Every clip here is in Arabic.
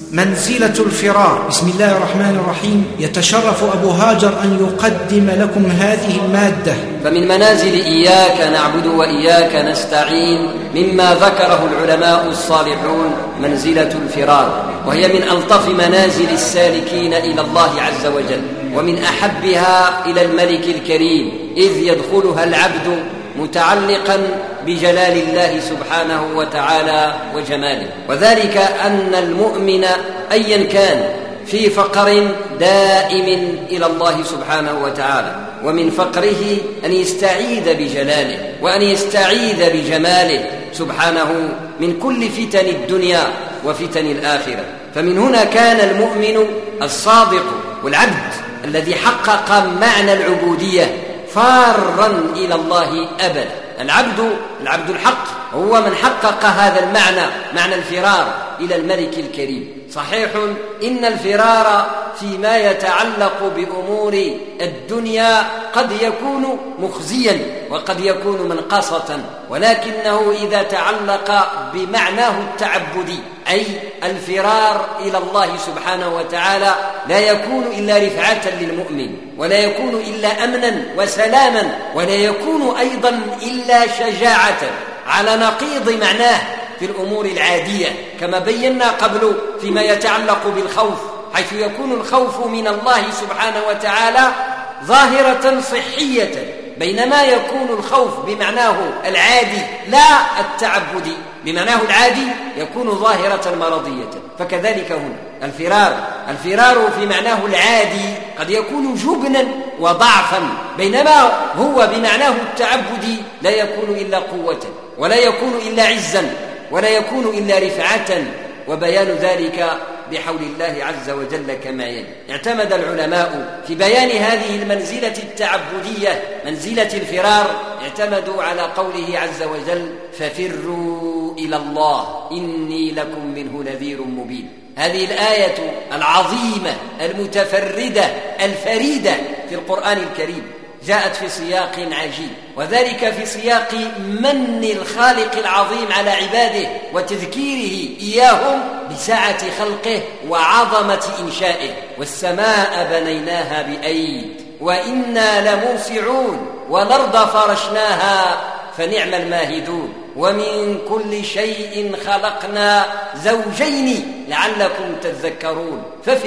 منزلة الفرار. بسم الله الرحمن الرحيم. يتشرف أبو هاجر أن يقدم لكم هذه المادة. فمن منازل إياك نعبد وإياك نستعين مما ذكره العلماء الصالحون منزلة الفرار، وهي من ألطف منازل السالكين إلى الله عز وجل، ومن أحبها إلى الملك الكريم، إذ يدخلها العبد متعلقا بجلال الله سبحانه وتعالى وجماله. وذلك أن المؤمن أيا كان في فقر دائم إلى الله سبحانه وتعالى، ومن فقره أن يستعيذ بجلاله وأن يستعيذ بجماله سبحانه من كل فتن الدنيا وفتن الآخرة. فمن هنا كان المؤمن الصادق والعبد الذي حقق معنى العبودية فارا إلى الله أبدا. العبد الحق هو من حقق هذا المعنى، معنى الفرار إلى الملك الكريم. صحيح إن الفرار فيما يتعلق بأمور الدنيا قد يكون مخزيا وقد يكون منقصة، ولكنه إذا تعلق بمعناه التعبدي أي الفرار إلى الله سبحانه وتعالى لا يكون إلا رفعة للمؤمن، ولا يكون إلا أمنا وسلاما، ولا يكون أيضا إلا شجاعة على نقيض معناه في الأمور العادية، كما بينا قبل فيما يتعلق بالخوف، حيث يكون الخوف من الله سبحانه وتعالى ظاهرة صحية، بينما يكون الخوف بمعناه العادي لا التعبدي، بمعناه العادي يكون ظاهرة مرضية. فكذلك هنا الفرار في معناه العادي قد يكون جبنا وضعفا، بينما هو بمعناه التعبدي لا يكون إلا قوة، ولا يكون إلا عزا، ولا يكون إلا رفعة. وبيان ذلك بحول الله عز وجل كما يلي. اعتمد العلماء في بيان هذه المنزلة التعبدية منزلة الفرار، اعتمدوا على قوله عز وجل: ففروا إلى الله إني لكم منه نذير مبين. هذه الآية العظيمة المتفردة الفريدة في القرآن الكريم جاءت في سياق عجيب، وذلك في سياق من الخالق العظيم على عباده وتذكيره إياهم بسعة خلقه وعظمة إنشائه. والسماء بنيناها بأيد وإنا لموسعون والأرض فرشناها فنعم الماهدون ومن كل شيء خلقنا زوجين لعلكم تذكرون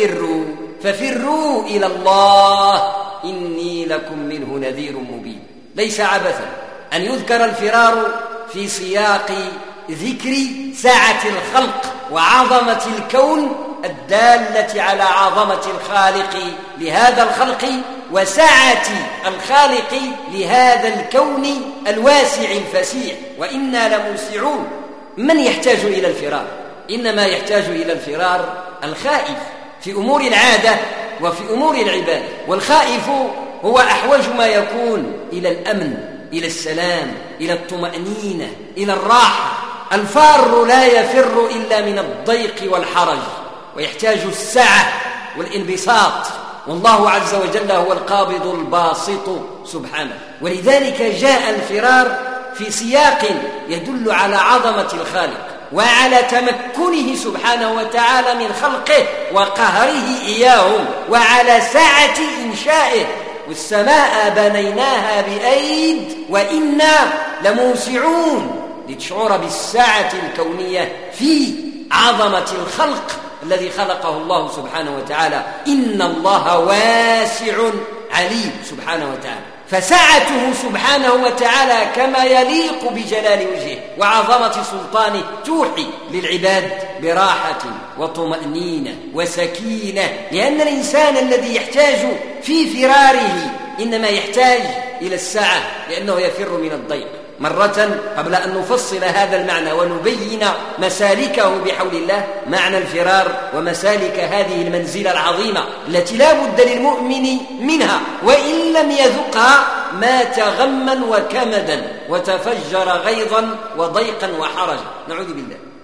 ففروا إلى الله إني لكم منه نذير مبين. ليس عبثا أن يذكر الفرار في سياق ذكر سعة الخلق وعظمة الكون الدالة على عظمة الخالق لهذا الخلق وسعة الخالق لهذا الكون الواسع الفسيح. وإنا لموسعون. من يحتاج إلى الفرار؟ إنما يحتاج إلى الفرار الخائف في أمور العادة وفي أمور العبادة. والخائف هو أحوج ما يكون إلى الأمن، إلى السلام، إلى الطمأنينة، إلى الراحة. الفار لا يفر إلا من الضيق والحرج، ويحتاج السعة والانبساط، والله عز وجل هو القابض الباسط سبحانه. ولذلك جاء الفرار في سياق يدل على عظمة الخالق وعلى تمكنه سبحانه وتعالى من خلقه وقهره إياهم وعلى سعة إنشائه. والسماء بنيناها بأيد وإنا لموسعون، لتشعر بالسعة الكونية في عظمة الخلق الذي خلقه الله سبحانه وتعالى. إن الله واسع عليم سبحانه وتعالى. فسعته سبحانه وتعالى كما يليق بجلال وجهه وعظمة سلطانه توحي للعباد براحة وطمأنينة وسكينة، لأن الإنسان الذي يحتاج في فراره إنما يحتاج إلى السعة، لأنه يفر من الضيق. مرة قبل أن نفصل هذا المعنى ونبين مسالكه بحول الله، معنى الفرار ومسالك هذه المنزلة العظيمة التي لا بد للمؤمن منها، وإن لم يذقها مات غما وكمدا وتفجر غيظا وضيقا وحرجا، نعوذ بالله.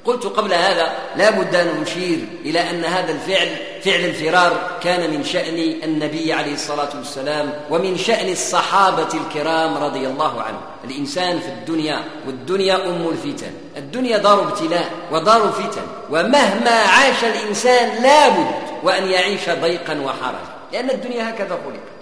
قلت قبل هذا لا بد أن نشير إلى أن هذا الفعل، فعل الفرار، كان من شأن النبي عليه الصلاة والسلام ومن شأن الصحابة الكرام رضي الله عنهم. الإنسان في الدنيا، والدنيا أم الفتن، الدنيا دار ابتلاء ودار فتن، ومهما عاش الإنسان لابد وأن يعيش ضيقا وحرجا، لأن الدنيا هكذا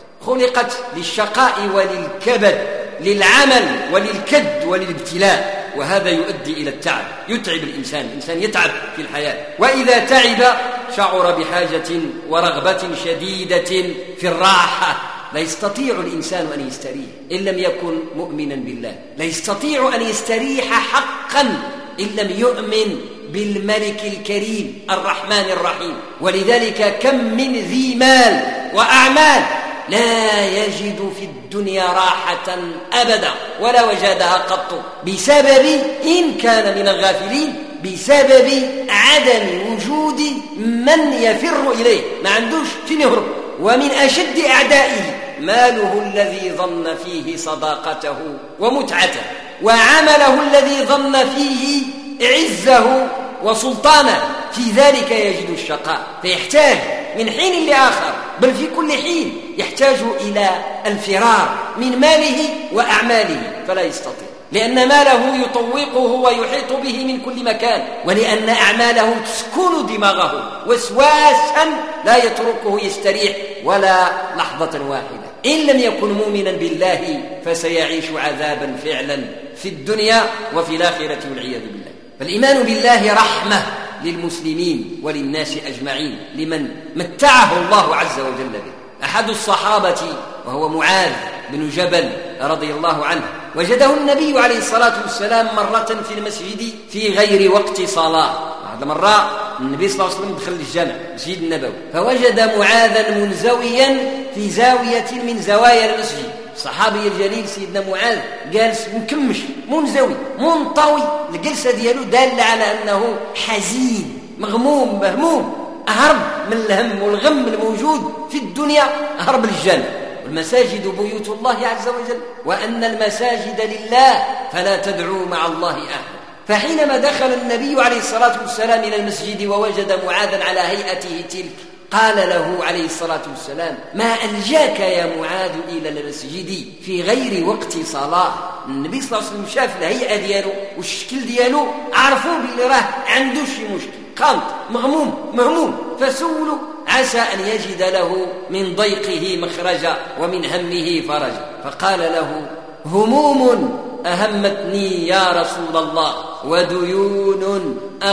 خلقت للشقاء وللكبد، للعمل وللكد وللابتلاء، وهذا يؤدي إلى التعب، يتعب الإنسان يتعب في الحياة، وإذا تعب شعر بحاجة ورغبة شديدة في الراحة. لا يستطيع الإنسان أن يستريح إن لم يكن مؤمنا بالله، لا يستطيع أن يستريح حقا إن لم يؤمن بالملك الكريم الرحمن الرحيم. ولذلك كم من ذي مال وأعمال لا يجد في الدنيا راحة أبدا ولا وجدها قط، بسبب، إن كان من الغافلين، بسبب عدم وجود من يفر إليه، ما عندوش فين يهرب. ومن أشد أعدائه ماله الذي ظن فيه صداقته ومتعته، وعمله الذي ظن فيه عزه وسلطانه، في ذلك يجد الشقاء، فيحتاج من حين لآخر، بل في كل حين يحتاج إلى الفرار من ماله وأعماله، فلا يستطيع، لأن ماله يطوقه ويحيط به من كل مكان، ولأن أعماله تسكن دماغه وسواسا لا يتركه يستريح ولا لحظة واحدة. إن لم يكن مؤمنا بالله فسيعيش عذابا فعلا في الدنيا وفي الآخرة والعياذ بالله. فالإيمان بالله رحمة للمسلمين وللناس أجمعين، لمن متعه الله عز وجل به. أحد الصحابة وهو معاذ بن جبل رضي الله عنه، وجده النبي عليه الصلاة والسلام مرة في المسجد في غير وقت صلاة. بعد مرة النبي صلى الله عليه وسلم دخل الجامع مسجد النبوي، فوجد معاذا منزويا في زاوية من زوايا المسجد. الصحابي الجليل سيدنا معاذ جالس مكمش منزوي منطوي، الجلسة ديالو دالة على أنه حزين مغموم مهموم، أهرب من الهم والغم الموجود في الدنيا، أهرب للجنة. والمساجد بيوت الله عز وجل، وأن المساجد لله فلا تدعوا مع الله أحد. فحينما دخل النبي عليه الصلاة والسلام إلى المسجد ووجد معاذا على هيئته تلك، قال له عليه الصلاة والسلام: ما ألجاك يا معاذ إلى المسجد في غير وقت صلاة؟ النبي صلى الله عليه وسلم شاف الهيئة ديالو والشكل ديالو، عرفوا باللي راه عنده شي مشكل، قانط مهموم، فسولوا عسى أن يجد له من ضيقه مخرجا ومن همه فرجا. فقال له: هموم أهمتني يا رسول الله، وديون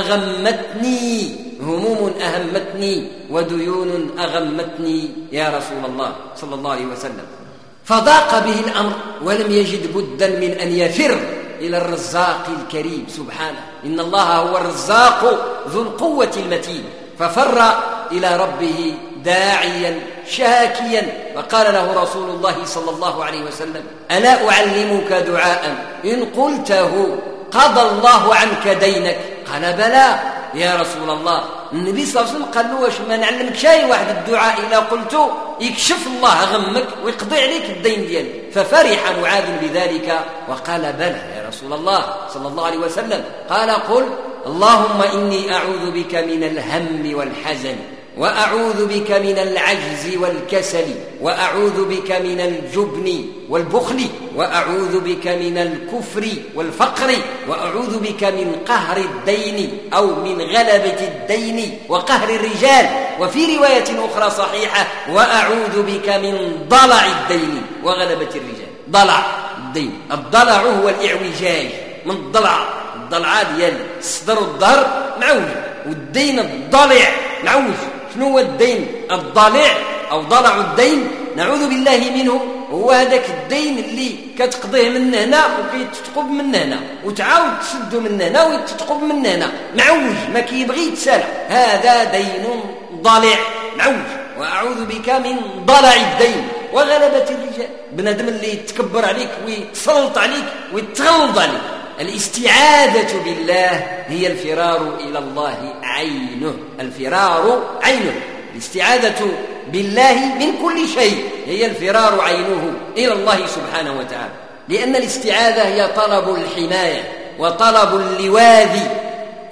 أغمتني. هموم أهمتني وديون أغمتني يا رسول الله صلى الله عليه وسلم. فضاق به الأمر ولم يجد بدا من أن يفر إلى الرزاق الكريم سبحانه، إن الله هو الرزاق ذو القوة المتين. ففر إلى ربه داعيا شاكيا، فقال له رسول الله صلى الله عليه وسلم: ألا أعلمك دعاء إن قلته قضى الله عنك دينك؟ قال: بلى يا رسول الله. النبي صلى الله عليه وسلم قال له: واش ما نعلمك شيء واحد الدعاء إذا قلته يكشف الله غمك ويقضي عليك الدين ديالك؟ ففرح معاذ بذلك وقال: بلى يا رسول الله صلى الله عليه وسلم. قال: قل: اللهم إني أعوذ بك من الهم والحزن، وأعوذ بك من العجز والكسل، وأعوذ بك من الجبن والبخل، وأعوذ بك من الكفر والفقر، وأعوذ بك من قهر الدين أو من غلبة الدين وقهر الرجال. وفي رواية أخرى صحيحة: وأعوذ بك من ضلع الدين وغلبة الرجال. ضلع الدين، الضلع هو الإعوجاج من الضلع ديال الصدر والظهر معوج، والدين الضلع معوج. شنو هو الدين الضلع أو ضلع الدين؟ نعوذ بالله منه. هو هذاك الدين اللي كتقضيه من هنا وكيتتقب من هنا، وتعاود تسده من هنا ويتتقب من هنا، معوج ما كيبغي يتسالى، هذا دين ضلع معوج. وأعوذ بك من ضلع الدين وغلبة الرجال، بنادم اللي يتكبر عليك ويتسلط عليك ويتغلظ عليك. الاستعاذة بالله هي الفرار إلى الله عينه، الفرار عينه. الاستعاذة بالله من كل شيء هي الفرار عينه إلى الله سبحانه وتعالى، لأن الاستعاذة هي طلب الحماية وطلب اللواذ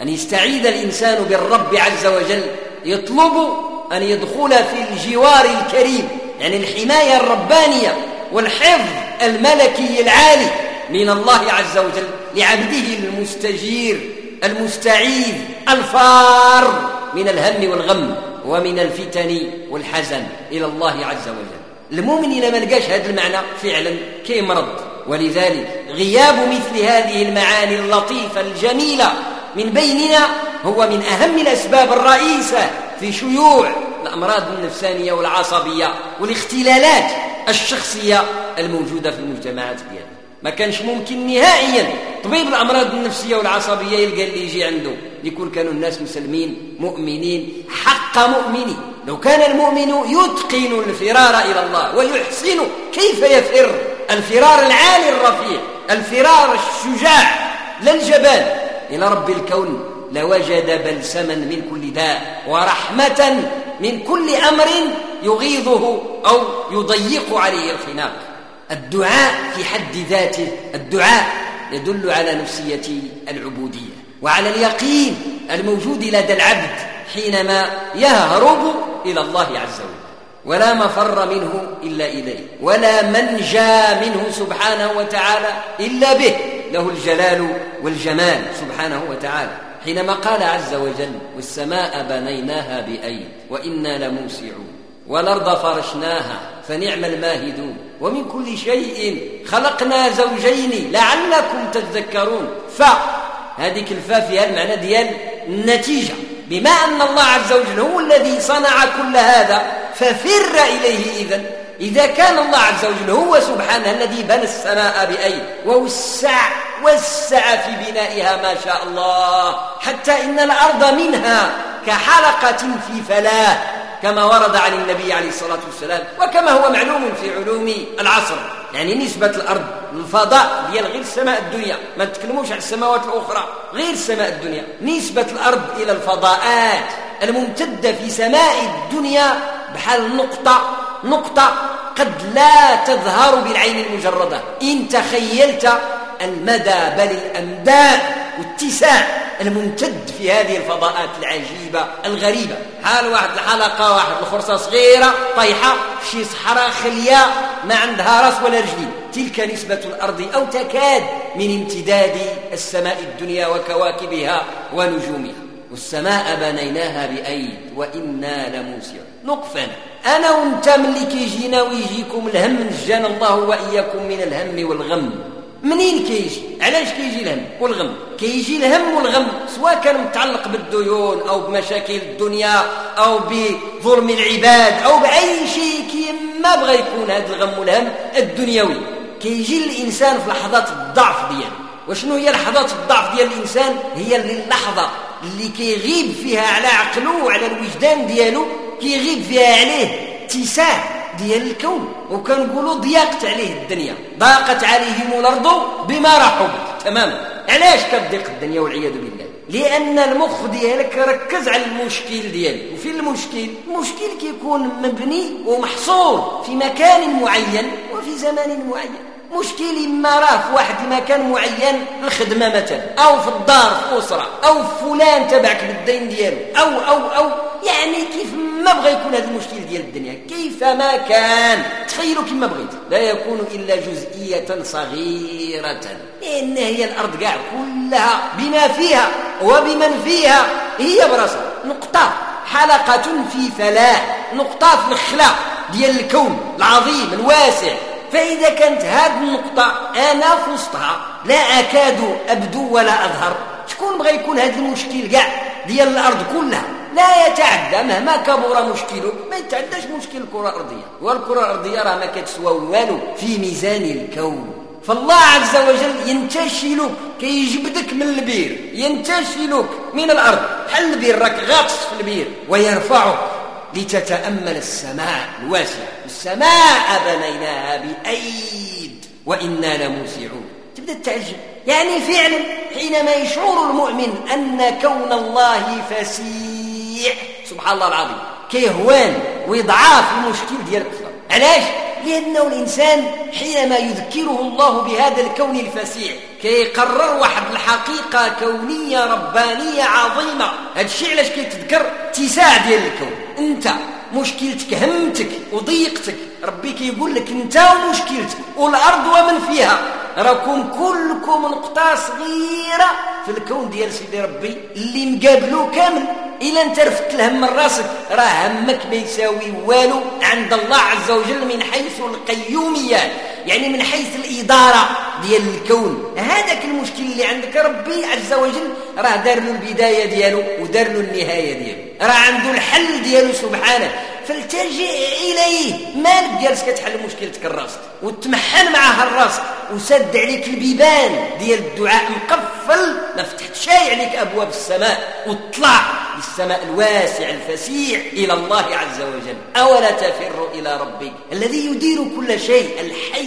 أن يستعيذ الإنسان بالرب عز وجل، يطلب أن يدخل في الجوار الكريم، يعني الحماية الربانية والحفظ الملكي العالي من الله عز وجل لعبده المستجير المستعيذ الفار من الهم والغم ومن الفتن والحزن إلى الله عز وجل. المؤمن إذا ما لقاش هذا المعنى فعلا كيمرض. ولذلك غياب مثل هذه المعاني اللطيفة الجميلة من بيننا هو من أهم الأسباب الرئيسة في شيوع الأمراض النفسانية والعصبية والاختلالات الشخصية الموجودة في المجتمعات ديالنا. ما كانش ممكن نهائيا طبيب الأمراض النفسية والعصبية يلقى اللي يجي عنده، يكون كانوا الناس مسلمين مؤمنين حق مؤمنين. لو كان المؤمن يتقن الفرار إلى الله ويحسن كيف يفر الفرار العالي الرفيع، الفرار الشجاع لا الجبان إلى رب الكون، لوجد بلسما من كل داء ورحمة من كل أمر يغيظه أو يضيق عليه الخناق. الدعاء في حد ذاته، الدعاء يدل على نفسية العبودية وعلى اليقين الموجود لدى العبد حينما يهرب إلى الله عز وجل، ولا مفر منه إلا إليه، ولا منجى منه سبحانه وتعالى إلا به، له الجلال والجمال سبحانه وتعالى. حينما قال عز وجل: والسماء بنيناها بأيد وإنا لموسعون والأرض فرشناها فنعم الماهدون ومن كل شيء خلقنا زوجين لعلكم تذكرون. فهذه الفاء فيها المعنى ديال النتيجة، بما أن الله عز وجل هو الذي صنع كل هذا ففر إليه. إذا كان الله عز وجل هو سبحانه الذي بنى السماء بأيد ووسع في بنائها ما شاء الله، حتى إن الأرض منها كحلقة في فلاة كما ورد عن النبي عليه الصلاة والسلام، وكما هو معلوم في علوم العصر. يعني نسبة الأرض الفضاء ديال غير السماء الدنيا، ما تتكلموش عن السماوات الأخرى، غير السماء الدنيا، نسبة الأرض إلى الفضاءات الممتدة في سماء الدنيا بحال نقطة قد لا تظهر بالعين المجردة إن تخيلت المدى بل الأمداء واتساع الممتد في هذه الفضاءات العجيبة الغريبة. حال واحد الحلقة، واحد الخرصة صغيرة طيحة في شي صحراء خلياء ما عندها راس ولا رجلين، تلك نسبة الأرض أو تكاد من امتداد السماء الدنيا وكواكبها ونجومها. والسماء بنيناها بأيد وإنا لموسعون. نقفنا أنا وانت ملي كيجينا ويجيكم الهم، نجانا الله وإياكم من الهم والغم. منين كيجي؟ علاش كيجي الهم والغم؟ كيجي الهم والغم سواء كان متعلق بالديون أو بمشاكل الدنيا أو بظلم العباد أو بأي شيء ما بغى يكون هذا الغم والهم الدنيوي. كيجي الإنسان في لحظات الضعف ديالو. وشنو هي لحظات الضعف ديال الإنسان؟ هي اللحظة اللي كيغيب فيها على عقله وعلى الوجدان ديالو، كيغيب فيها عليه اتساع ديال الكون، وكنقولوا ضيقت عليه الدنيا، ضاقت عليهم الأرض بما رحبت. تماما. علاش كتضيق الدنيا والعياذ بالله؟ لأن المخ ديالك ركز على المشكل ديالك. وفي المشكل كيكون مبني ومحصور في مكان معين وفي زمان معين. مشكل إما راه في واحد المكان معين، الخدمة مثلا، أو في الدار في أسرة، أو فلان تبعك بالدين ديالو، أو يعني كيف ما بغى يكون هذا المشكل ديال الدنيا كيف ما كان، تخيلوا كما بغيت، لا يكون إلا جزئية صغيرة، لأن هي الأرض كاع كلها بما فيها وبمن فيها هي براسها نقطة، حلقة في فلاة، نقطة في الخلاء ديال الكون العظيم الواسع. فإذا كانت هذه النقطة أنا في وسطها لا أكاد أبدو ولا أظهر، شكون بغى يكون هذا المشكل كاع ديال الأرض كلها لا يتعدى مهما كبر مشكله، ما يتعداش مشكل الكرة الأرضية، والكرة الأرضية راه ما كتسوى والو في ميزان الكون. فالله عز وجل ينتشلك كيجبدك من البير، ينتشلك من الأرض بحال البير، راك غاطس في البير، ويرفعك لتتأمل السماء الواسعة. السماء بنيناها بأيد وإنا لموسعون. تبدأ التعجب، يعني فعلا حينما يشعر المؤمن أن كون الله فسيح سبحان الله العظيم كيهوان ويضعاف المشكل ديال الكفر. علاش؟ لأنه الإنسان حينما يذكره الله بهذا الكون الفسيح كيقرر واحد الحقيقة كونية ربانية عظيمة. هذا الشيء علاش كيتذكر اتساع ديال الكون. أنت مشكلتك همتك وضيقتك، ربي كيقول لك أنت ومشكلتك والأرض ومن فيها، راكم كلكم نقطة صغيرة في الكون ديال سيدي ربي اللي مقابلو كامل. إلا أنت رفت الهم من راسك راه همك ما يساوي والو عند الله عز وجل من حيث القيومية، يعني من حيث الإدارة ديال الكون. هذاك المشكل اللي عندك ربي عز وجل راه دار له البداية ديالو ودار له النهاية ديالو، راه عنده الحل ديالو سبحانه، فالتجئ إليه. مالك جالس كتحل مشكلتك الراسك وتمحن معها الراسك وسد عليك البيبان ديال الدعاء مقفل، ما فتحت شاي عليك أبواب السماء وطلع للسماء الواسع الفسيح إلى الله عز وجل. أولا تفر إلى ربك الذي يدير كل شيء، الحي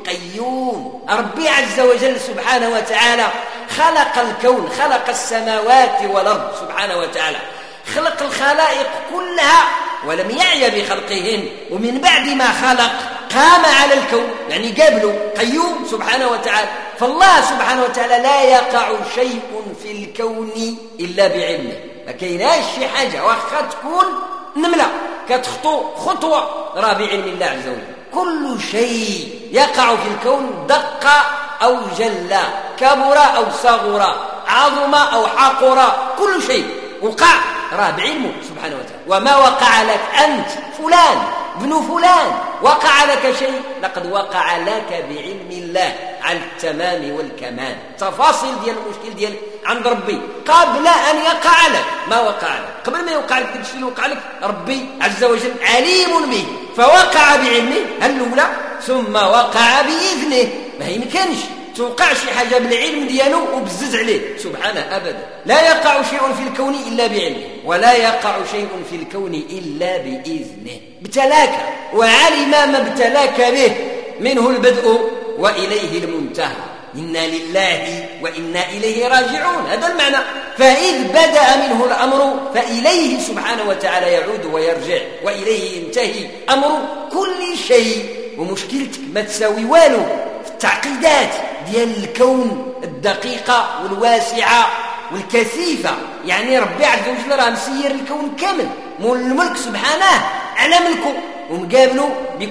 القيوم. ربي عز وجل سبحانه وتعالى خلق الكون، خلق السماوات والأرض سبحانه وتعالى، خلق الخلائق كلها ولم يعي بخلقهن، ومن بعد ما خلق قام على الكون، يعني قابله قيوم سبحانه وتعالى. فالله سبحانه وتعالى لا يقع شيء في الكون إلا بعلمه، ما كايناش شي حاجة واخا تكون نملة كتخطو خطوة راه بعلم الله عز وجل. كل شيء يقع في الكون دق أو جل، كبر أو صغر، عظم أو حقر، كل شيء وقع راه بعلمه سبحانه وتعالى. وما وقع لك أنت فلان ابن فلان وقع لك شيء لقد وقع لك بعلم الله على التمام والكمال. تفاصيل ديال المشكل ديال عند ربي قبل أن يقع لك، ما وقع لك قبل ما يوقع لك الشيء اللي وقع لك ربي عز وجل عليم به، فوقع بعلمه الأولى ثم وقع بإذنه. ما يمكنش توقع شي حاجة بالعلم ديالو وبزز عليه سبحانه أبدا. لا يقع شيء في الكون إلا بعلمه، ولا يقع شيء في الكون إلا بإذنه. ابتلاك وعلم ما ابتلاك به، منه البدء وإليه المنتهى، إنا لله وإنا إليه راجعون، هذا المعنى. فإذ بدأ منه الأمر فإليه سبحانه وتعالى يعود ويرجع، وإليه ينتهي أمر كل شيء. ومشكلتك ما تساوي والو في التعقيدات ديال الكون الدقيقة والواسعة والكثيفة. يعني ربي عز وجل راه مسير الكون كامل، مول الملك سبحانه على ملكه ومقابله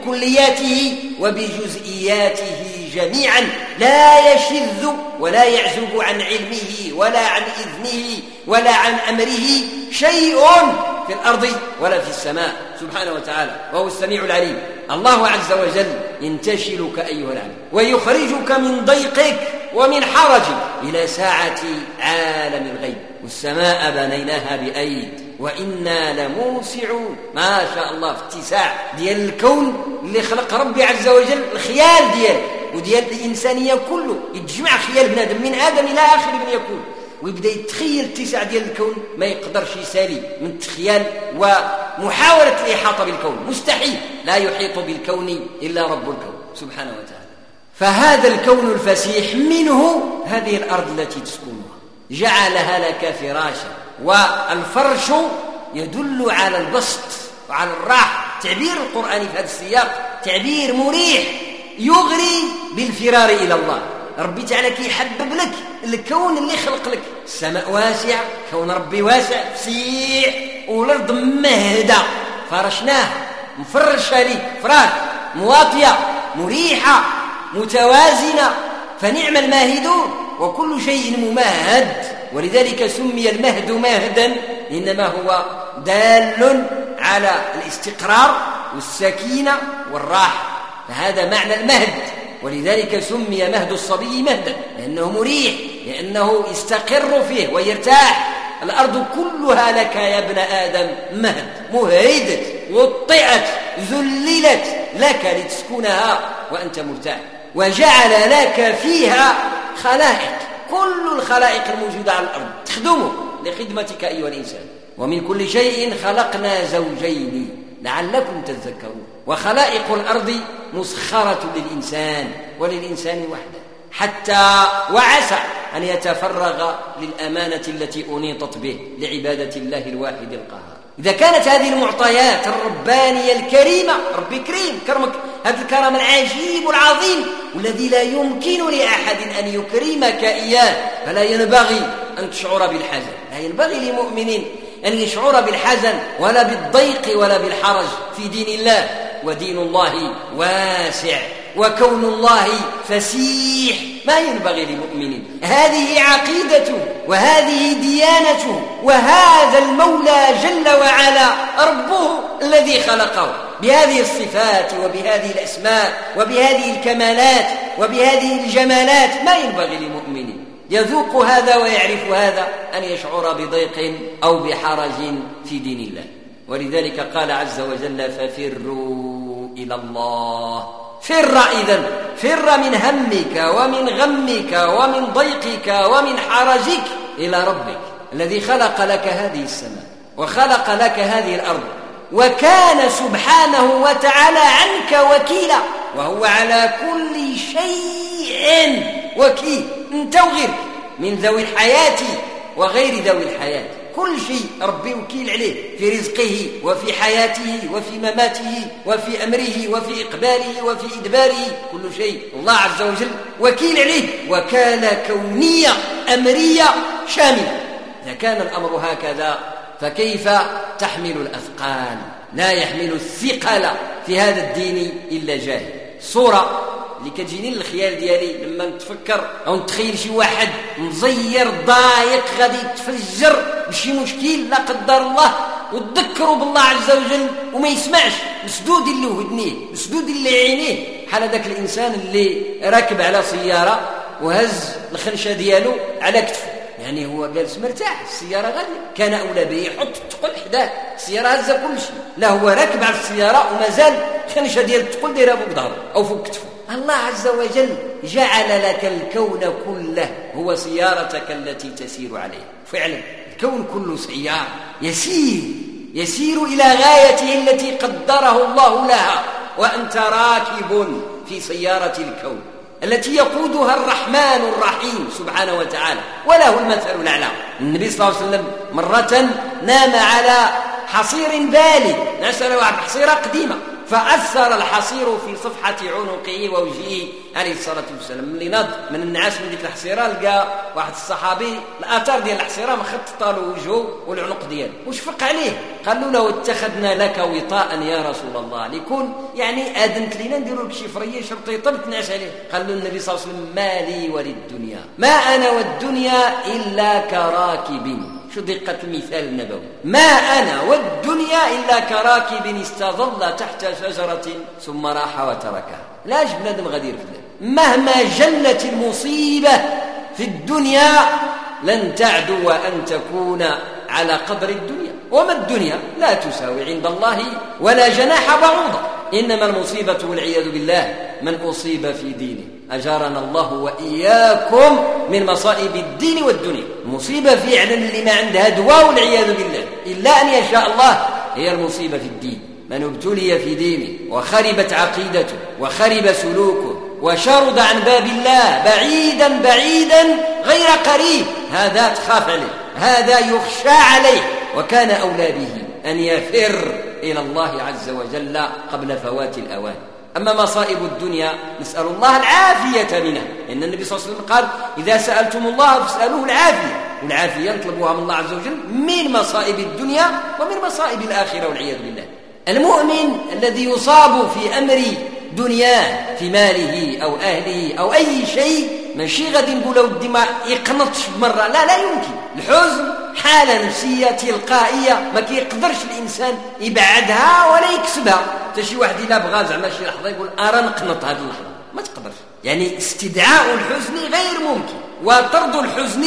بكلياته وبجزئياته جميعا، لا يشذ ولا يعزب عن علمه ولا عن إذنه ولا عن أمره شيء في الأرض ولا في السماء سبحانه وتعالى، وهو السميع العليم. الله عز وجل ينتشلك أيها العبد ويخرجك من ضيقك ومن حرجك إلى ساعة عالم الغيب. والسماء بنيناها بأيد وإنا لموسعون. ما شاء الله في اتساع ديال الكون اللي خلق ربي عز وجل، الخيال ديال وديال الإنسانية كله، يتجمع خيال بنادم من آدم إلى آخر من يكون، ويبدأ يتخيل اتساع ديال الكون ما يقدرش يسالي من التخيال ومحاولة الإحاطة بالكون، مستحيل. لا يحيط بالكون إلا رب الكون سبحانه وتعالى. فهذا الكون الفسيح منه هذه الأرض التي تسكنها، جعلها لك فراشا، والفرش يدل على البسط وعلى الراحة. تعبير القرآن في هذا السياق تعبير مريح يغري بالفرار إلى الله. ربي تعالى كيحبب لك الكون اللي خلق لك. السماء واسعة، كون ربي واسع فسيح، والأرض مهدة فرشناه مفرشة لي فراش مواطية مريحة متوازنة، فنعم الماهدون. وكل شيء ممهد، ولذلك سمي المهد مهدا، إنما هو دال على الاستقرار والسكينة والراحة، فهذا معنى المهد. ولذلك سمي مهد الصبي مهدا، لأنه مريح، لأنه يستقر فيه ويرتاح. الأرض كلها لك يا ابن آدم مهد، مهيدت وطئت ذللت لك لتسكنها وأنت مرتاح، وجعل لك فيها خلائق، كل الخلائق الموجودة على الأرض تخدمك لخدمتك أيها الإنسان. ومن كل شيء خلقنا زوجين لعلكم تذكرون. وخلائق الأرض مسخرة للإنسان وللإنسان وحده، حتى وعسى أن يتفرغ للأمانة التي أنيطت به لعبادة الله الواحد القهار. إذا كانت هذه المعطيات الربانية الكريمة، ربي كريم كرمك هذا الكرم العجيب العظيم والذي لا يمكن لأحد أن يكرمك إياه. فلا ينبغي أن تشعر بالحزن، لا ينبغي لمؤمن أن يشعر بالحزن ولا بالضيق ولا بالحرج في دين الله. ودين الله واسع وكون الله فسيح، ما ينبغي لمؤمن. هذه عقيدته وهذه ديانته، وهذا المولى جل وعلا ربه الذي خلقه بهذه الصفات وبهذه الأسماء وبهذه الكمالات وبهذه الجمالات. ما ينبغي لمؤمن يذوق هذا ويعرف هذا أن يشعر بضيق أو بحرج في دين الله. ولذلك قال عز وجل: ففروا إلى الله. فر إذن، فر من همك ومن غمك ومن ضيقك ومن حرجك إلى ربك الذي خلق لك هذه السماء وخلق لك هذه الأرض، وكان سبحانه وتعالى عنك وكيلا، وهو على كل شيء وكيل، أنت وغيرك من ذوي الحياة وغير ذوي الحياة. كل شيء ربي وكيل عليه في رزقه وفي حياته وفي مماته وفي أمره وفي إقباله وفي إدباره، كل شيء الله عز وجل وكيل عليه. وكالة كونية أمرية شاملة. إذا كان الأمر هكذا فكيف تحمل الأثقال؟ لا يحمل الثقل في هذا الدين إلا جاهل. صورة اللي كتجيني للخيال ديالي لما نتفكر أو نتخيل شي واحد مزير ضايق غادي يتفجر بشي مشكل لا قدر الله، وتذكروا بالله عز وجل وما يسمعش، مسدود اللي ودنيه مسدود اللي عينيه، بحال هذاك الإنسان اللي راكب على سيارة وهز الخنشة ديالو على كتفه، يعني هو جالس مرتاح، السيارة غادية، كان أولى به يحط الثقل حداه، السيارة هزة كل شيء، لا هو راكب على السيارة ومازال الخنشة ديال الثقل دايرها فوق ظهره أو فوق كتفه. الله عز وجل جعل لك الكون كله هو سيارتك التي تسير عليه. فعلا الكون كله سيار يسير إلى غايته التي قدره الله لها، وأنت راكب في سيارة الكون التي يقودها الرحمن الرحيم سبحانه وتعالى، وله المثل الأعلى. النبي صلى الله عليه وسلم مرة نام على حصير بالي، نعس على واحد حصيرة قديمة، فأثر الحصير في صفحة عنقه ووجهه عليه الصلاة والسلام. اللي ناض من النعاس من ديك الحصيرة لقى واحد الصحابي الآثار ديال الحصيرة مخططة له وجهه والعنق دياله، وشفق عليه، قال له: لو اتخذنا لك وطاء يا رسول الله ليكون يعني أذنت لنا نديروا لك شي فريه شرط يطب تنعس عليه. قال له النبي صلى الله عليه وسلم: ما لي وللدنيا، ما أنا والدنيا إلا كراكب. شو دقة المثال النبوي، ما أنا والدنيا إلا كراكب استظل تحت شجرة ثم راح وتركها. لاش بنادم غادي يرفد، مهما جلت المصيبة في الدنيا لن تعدو أن تكون على قدر الدنيا، وما الدنيا لا تساوي عند الله ولا جناح بعوضة. إنما المصيبة والعياذ بالله من أصيب في دينه، أجارنا الله وإياكم من مصائب الدين والدنيا. المصيبة فعلا اللي ما عندها دواء والعياذ بالله إلا أن يشاء الله هي المصيبة في الدين. من ابتلي في دينه وخربت عقيدته وخرب سلوكه وشرد عن باب الله بعيدا بعيدا غير قريب، هذا تخاف عليه، هذا يخشى عليه، وكان أولى به أن يفر إلى الله عز وجل قبل فوات الأوان. أما مصائب الدنيا نسأل الله العافية منها، لأن النبي صلى الله عليه وسلم قال: إذا سألتم الله فاسألوه العافية، والعافية نطلبها من الله عز وجل من مصائب الدنيا ومن مصائب الآخرة والعياذ بالله. المؤمن الذي يصاب في أمر دنياه في ماله أو أهله أو أي شيء ماشي غادي نقول ودي ما يقنطش بمرة، لا يمكن. الحزن حالة نفسية تلقائية ما كيقدرش الإنسان يبعدها ولا يكسبها. شي واحد إلا بغى زعما شي لحظة يقول أرى نقنط هذه اللحظة، ما تقدرش. يعني استدعاء الحزن غير ممكن وطرد الحزن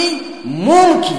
ممكن،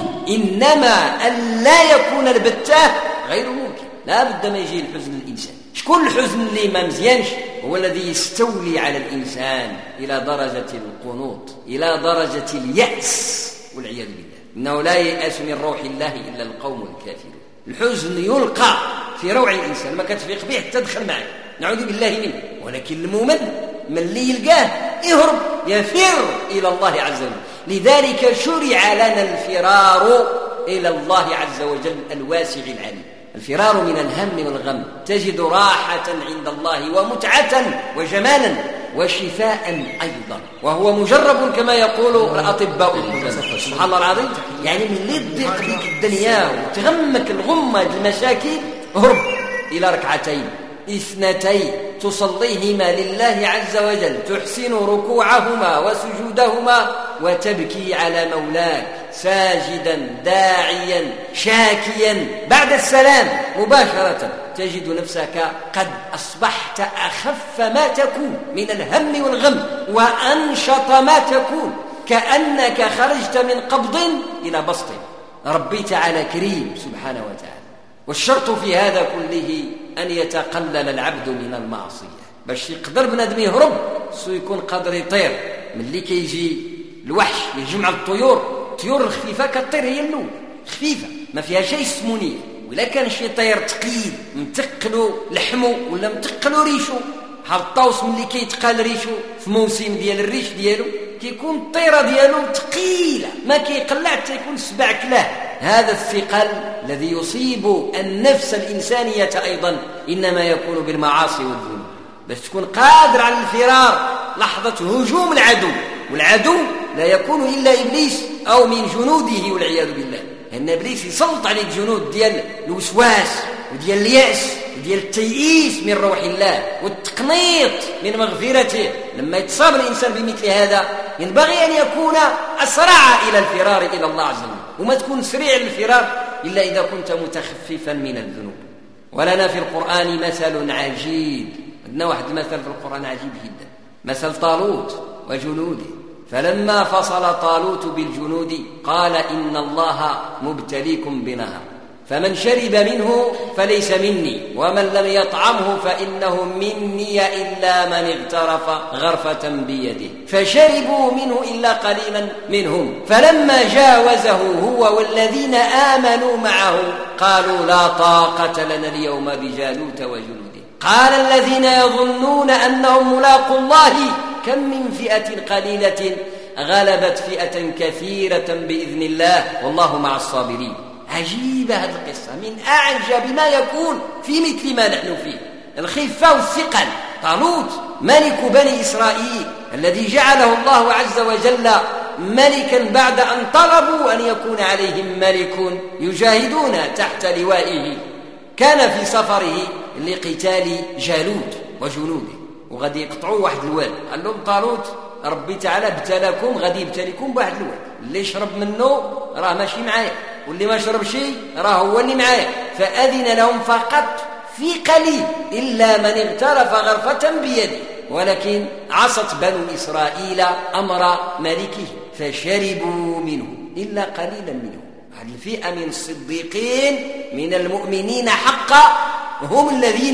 إنما أن لا يكون البتاه غير ممكن. لا بد ما يجي الحزن للإنسان. شكون الحزن اللي ما مزيانش؟ هو الذي يستولي على الإنسان إلى درجة القنوط، إلى درجة اليأس والعياذ بالله. إنه لا ييأس من روح الله إلا القوم الكافرون. الحزن يلقى في روع الإنسان، ما كتفيق به حتى تدخل معه، نعوذ بالله منه. ولكن المؤمن من اللي يلقاه يهرب يفر إلى الله عز وجل. لذلك شرع لنا الفرار إلى الله عز وجل الواسع العليم. الفرار من الهم والغم تجد راحة عند الله ومتعة وجمالا وشفاء أيضا، وهو مجرب كما يقول الأطباء. سبحان الله العظيم. يعني من اللي تضيق بك الدنيا وتغمك الغمة المشاكل، هرب إلى ركعتين 2 تصليهما لله عز وجل، تحسن ركوعهما وسجودهما، وتبكي على مولاك ساجدا داعيا شاكيا. بعد السلام مباشرة تجد نفسك قد أصبحت أخف ما تكون من الهم والغم، وأنشط ما تكون، كأنك خرجت من قبض إلى بسط. ربي تعالى كريم سبحانه وتعالى. والشرط في هذا كله أن يتقلل العبد من المعصية. باش يقدر بنادم يهرب سو يكون قادر يطير. من اللي كيجي الوحش يجمع الطيور الخفيفة كالطير هي الأولى، خفيفة ما فيها شيء سمونية. ولا كان شي طير ثقيل متقلو لحمه ولا متقلو ريشو، بحال الطاوس ملي كيتقال ريشو في موسم ديال الريش ديالو كيكون الطيرة ديالو ثقيلة ما كيقلع حتى يكون 7 كلاه. هذا الثقل الذي يصيب النفس الإنسانية أيضا إنما يكون بالمعاصي والذنوب. باش تكون قادر على الفرار لحظة هجوم العدو، والعدو لا يكون إلا إبليس أو من جنوده والعياذ بالله. لأن إبليس يسلط عليك جنود ديال الوسواس وديال اليأس وديال التيئيس من روح الله والتقنيط من مغفرته. لما يتصاب الإنسان بمثل هذا ينبغي أن يكون أسرع إلى الفرار إلى الله عز وجل، وما تكون سريع للفرار إلا إذا كنت متخففا من الذنوب. ولنا في القرآن مثل عجيب. عندنا واحد المثل في القرآن عجيب جدا، مثل طالوت وجنوده. فلما فصل طالوت بالجنود قال إن الله مبتليكم بنهر، فمن شرب منه فليس مني، ومن لم يطعمه فإنه مني إلا من اغترف غرفة بيده. فشربوا منه إلا قليلا منهم، فلما جاوزه هو والذين آمنوا معه قالوا لا طاقة لنا اليوم بجالوت وجنوده. قال الذين يظنون أنهم ملاقوا الله كم من فئة قليلة غلبت فئة كثيرة بإذن الله والله مع الصابرين. عجيبة هذه القصة، من أعجب ما يكون في مثل ما نحن فيه، الخفة والثقل. طالوت ملك بني إسرائيل الذي جعله الله عز وجل ملكا بعد أن طلبوا أن يكون عليهم ملك يجاهدون تحت لوائه. كان في سفره لقتال جالوت وجنوده، وغادي يقطعوا واحد الواد. قال لهم طالوت ربي تعالى ابتلاكم، غادي يبتليكم بواحد الواد، اللي يشرب منه راه ماشي معايا، واللي ما شرب شيء راه هو اللي معايا. فأذن لهم فقط في قليل إلا من اغترف غرفة بيده. ولكن عصت بنو إسرائيل أمر ملكه فشربوا منه إلا قليلا منهم. هذه الفئة من الصديقين من المؤمنين حقا هم الذين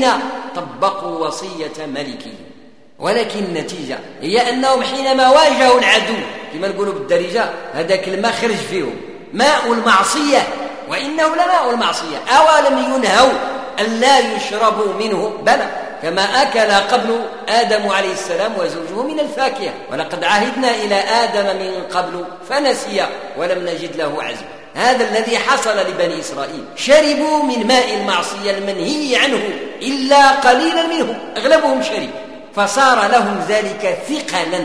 طبقوا وصية ملكهم. ولكن النتيجة هي أنهم حينما واجهوا العدو كما نقولوا بالدارجة هذاك الماء خرج فيهم ماء المعصية، وإنه لماء المعصية. أولم ينهوا أن لا يشربوا منه؟ بلى، كما أكل قبل آدم عليه السلام وزوجه من الفاكهة، ولقد عهدنا إلى آدم من قبل فنسي ولم نجد له عزما. هذا الذي حصل لبني إسرائيل، شربوا من ماء المعصية المنهي عنه إلا قليلا منهم، أغلبهم شرب، فصار لهم ذلك ثقلا،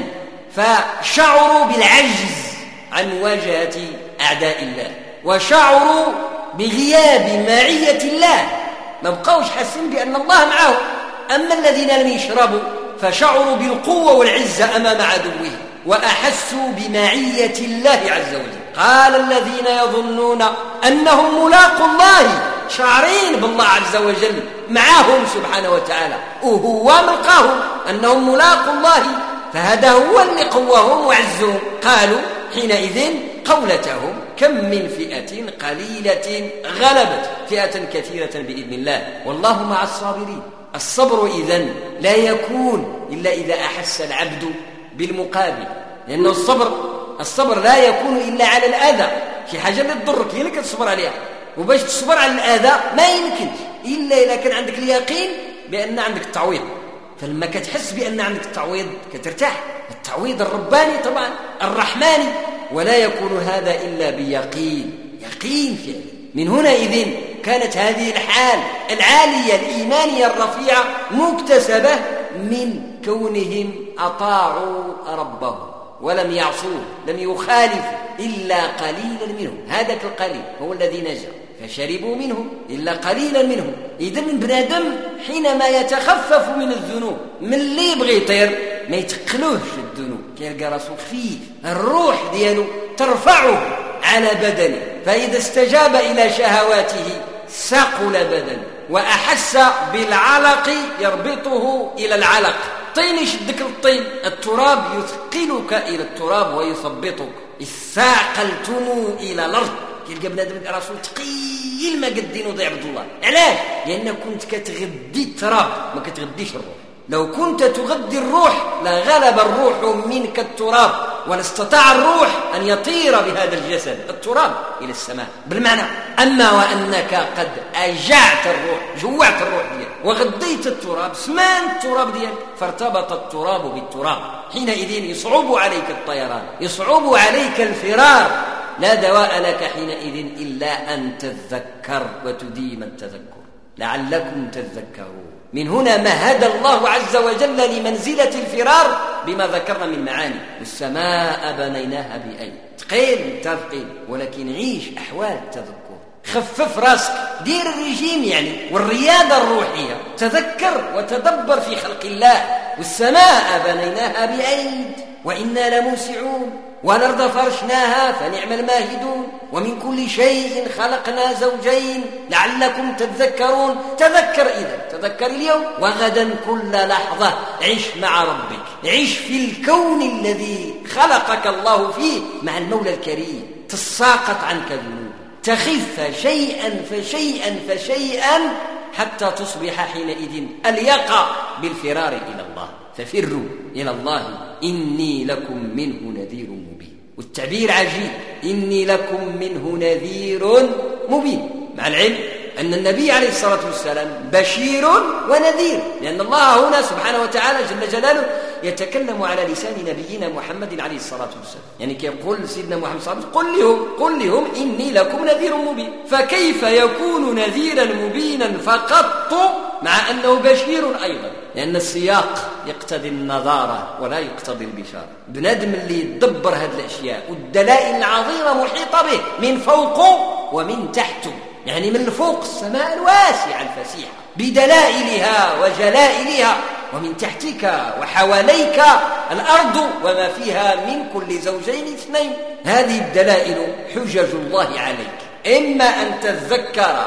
فشعروا بالعجز عن مواجهة أعداء الله، وشعروا بغياب معية الله، ما بقوش حاسين بأن الله معهم. أما الذين لم يشربوا فشعروا بالقوة والعزة أمام عدوهم، وأحسوا بمعية الله عز وجل. قال الذين يظنون أنهم ملاقوا الله، شعرين بالله عز وجل معهم سبحانه وتعالى، وهو ملقاهم أنهم ملاقوا الله، فهذا هو اللي قوهم وعزهم. قالوا حينئذ قولتهم كم من فئة قليلة غلبت فئة كثيرة بإذن الله والله مع الصابرين. الصبر إذن لا يكون إلا إذا أحس العبد بالمقابل، لأن الصبر لا يكون إلا على الأذى. في حاجة اللي تضرك هي اللي كتصبر عليها، وباش تصبر على الأذى ما يمكن إلا إذا كان عندك اليقين بأن عندك التعويض. فلما كتحس بأن عندك التعويض كترتاح. التعويض الرباني طبعا الرحماني، ولا يكون هذا إلا بيقين، يقين فعلا. من هنا إذن كانت هذه الحال العالية الإيمانية الرفيعة مكتسبة من كونهم أطاعوا ربهم ولم يعصوه، لم يخالفوا إلا قليلا منهم. هذاك القليل هو الذي نجا، فشربوا منه إلا قليلا منهم. إذن البنادم حينما يتخفف من الذنوب، من اللي يبغي يطير ما يتقلوش الذنوب، كيلقى راسه خفيف، الروح ديالو ترفعه على بدنه، فإذا استجاب إلى شهواته ثقل بدنه وأحس بالعلق يربطه إلى العلق. طين يشدك للطين، التراب يثقلك إلى التراب ويثبطك. إذ ثاقلتم إلى الأرض، كيلقى بنادم راسو ثقيل ما قدين وضيع عبد الله. علاش؟ لأنك كنت كتغدي التراب ما كتغديش الروح. لو كنت تغذي الروح لغلب الروح منك التراب، ولاستطاع الروح أن يطير بهذا الجسد التراب إلى السماء بالمعنى. أما وأنك قد أجعت الروح، جوعت الروح ديالك وغديت التراب، سمان التراب ديالك، فارتبط التراب بالتراب. حينئذ يصعب عليك الطيران، يصعب عليك الفرار. لا دواء لك حينئذ إلا أن تذكر وتديم التذكر لعلكم تذكرون. من هنا مهد الله عز وجل لمنزلة الفرار بما ذكرنا من معاني. والسماء بنيناها بأيد، ثقيل تثقيل، ولكن عيش أحوال التذكر، خفف راسك، دير الرجيم يعني والرياضة الروحية، تذكر وتدبر في خلق الله. والسماء بنيناها بأيد وإنا لموسعون، والأرض فرشناها فنعم الماهدون، ومن كل شيء خلقنا زوجين لعلكم تذكرون. تذكر إذا، تذكر اليوم وغدا كل لحظة، عش مع ربك، عش في الكون الذي خلقك الله فيه مع المولى الكريم. تساقط عنك ذنوب، تخف شيئا فشيئا فشيئا حتى تصبح حينئذ أليق بالفرار إلى الله. ففروا إلى الله إني لكم منه نذير مبين. والتعبير عجيب، إني لكم منه نذير مبين، مع العلم أن النبي عليه الصلاة والسلام بشير ونذير، لأن الله هنا سبحانه وتعالى جل جلاله يتكلم على لسان نبينا محمد عليه الصلاة والسلام. يعني كيقول سيدنا محمد صلى الله عليه وسلم قل لهم إني لكم نذير مبين. فكيف يكون نذيرا مبينا فقط مع أنه بشير أيضا؟ لأن السياق يقتضي النظارة ولا يقتضي البشارة. بنادم اللي يدبر هذه الأشياء والدلائل العظيمة محيطة به من فوق ومن تحته، يعني من فوق السماء الواسعة الفسيحة بدلائلها وجلائلها، ومن تحتك وحواليك الأرض وما فيها من كل زوجين اثنين. هذه الدلائل حجج الله عليك، إما أن تذكر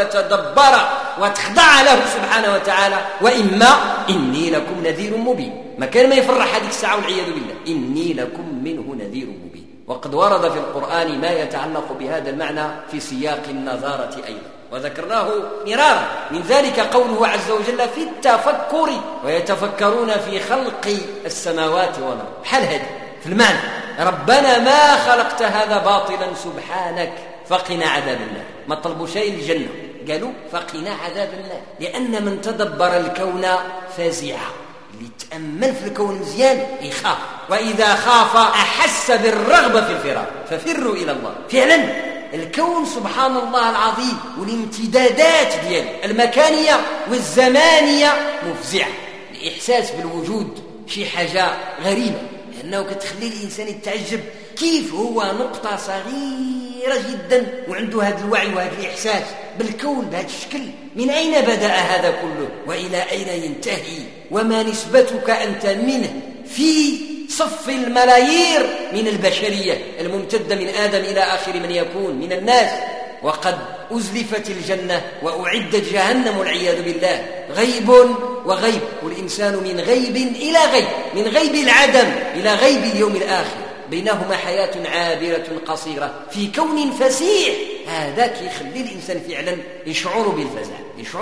وتتدبر وتخضع له سبحانه وتعالى، وإما إني لكم نذير مبين. ما كان ما يفرح هذيك الساعة والعياذ بالله، إني لكم منه نذير مبين. وقد ورد في القرآن ما يتعلق بهذا المعنى في سياق النظارة أيضا، وذكرناه مرارا. من ذلك قوله عز وجل في التفكر ويتفكرون في خلق السماوات والأرض. حال هذه في المعنى، ربنا ما خلقت هذا باطلا سبحانك فقنا عذاب النار. ما طلبوا شيء الجنة، قالوا فقنا عذاب النار، لأن من تدبر الكون فزع. اللي تأمل في الكون مزيان يخاف، وإذا خاف أحس بالرغبة في الفرار. ففروا إلى الله. فعلا الكون سبحان الله العظيم والامتدادات دياله المكانية والزمانية مفزعة. الإحساس بالوجود شيء حاجة غريبة، لأنه كتخلي الإنسان يتعجب كيف هو نقطة صغيرة جدا وعنده هذا الوعي وهذا الإحساس بالكون بهذا الشكل. من أين بدأ هذا كله وإلى أين ينتهي؟ وما نسبتك أنت منه في صف الملايير من البشرية الممتدة من آدم إلى آخر من يكون من الناس. وقد أزلفت الجنة وأعدت جهنم والعياذ بالله. غيب وغيب، والإنسان من غيب إلى غيب، من غيب العدم إلى غيب اليوم الآخر، بينهما حياة عابرة قصيرة في كون فسيح. هذاك يخلي الإنسان فعلا يشعر بالفزع،